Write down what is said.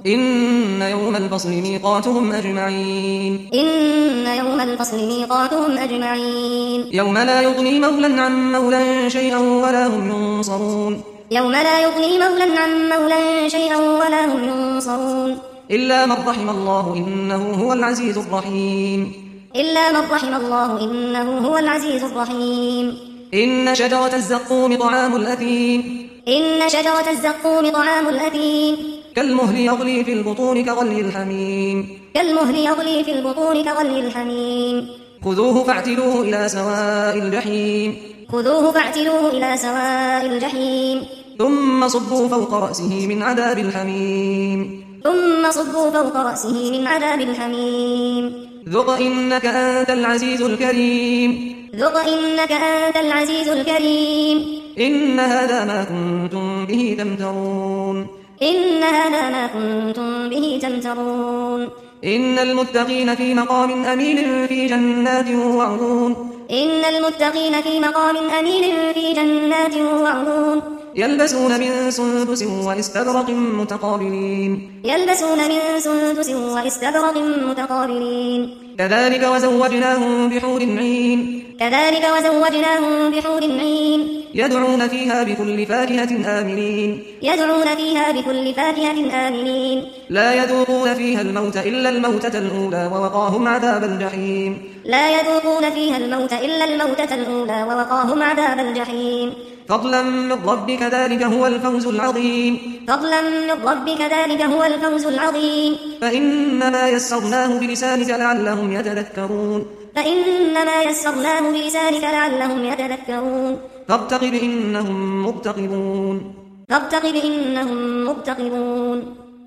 إن يوم الفصل ميقاتهم أجمعين إن يوم الفصل ميقاتهم أجمعين يوم لا يغني مولى عن مولى شيئا ولا هم ينصرون يوم لا يغني مولى عن مولى شيئا ولا هم ينصرون إلا من رحم الله إنه هو العزيز الرحيم إلا من رحم الله إنه هو العزيز الرحيم إن شجرة الزقوم طعام الأثيم إن شجرة الزقوم طعام الأثيم كالمهل يغلي في البطون كغلي الحميم كالمهل يغلي في البطون كغلي الحميم خذوه فاعتلوه إلى سواء الجحيم خذوه فاعتلوه إلى سواء الجحيم ثم صبوا فوق رأسه من عذاب الحميم ثم صبوا فوق رأسه من عذاب الحميم ذق إنك أنت العزيز الكريم ذق إنك أنت العزيز الكريم إن هذا ما كنتم به تمترون إن هذا ما كنتم به تمترون إن المتقين في مقام أمين في جنات وعيون إن المتقين في مقام أمين في جنات وعيون يلبسون من سندس واستبرق متقابلين يلبسون من سندس واستبرق متقابلين كذلك وزوجناهم بحور عين كذلك وزوجناهم بحور عين يدعون فيها بكل فاكهة آمنين يدعون فيها بكل فاكهة آمنين لا يذوقون فيها الموت إلا الموتة الأولى ووقاهم عذاب الجحيم لا يذوقون فيها الموت إلا الموتة الأولى ووقاهم عذاب الجحيم فضلا من ربك ذلك هو الفوز العظيم فضلا من ربك ذلك هو الفوز العظيم فإنما يسرناه بلسانك لعلهم يتذكرون فإنما يسرناه بلسانك لعلهم يتذكرون فارتقب إنهم مرتقبون فارتقب إنهم مرتقبون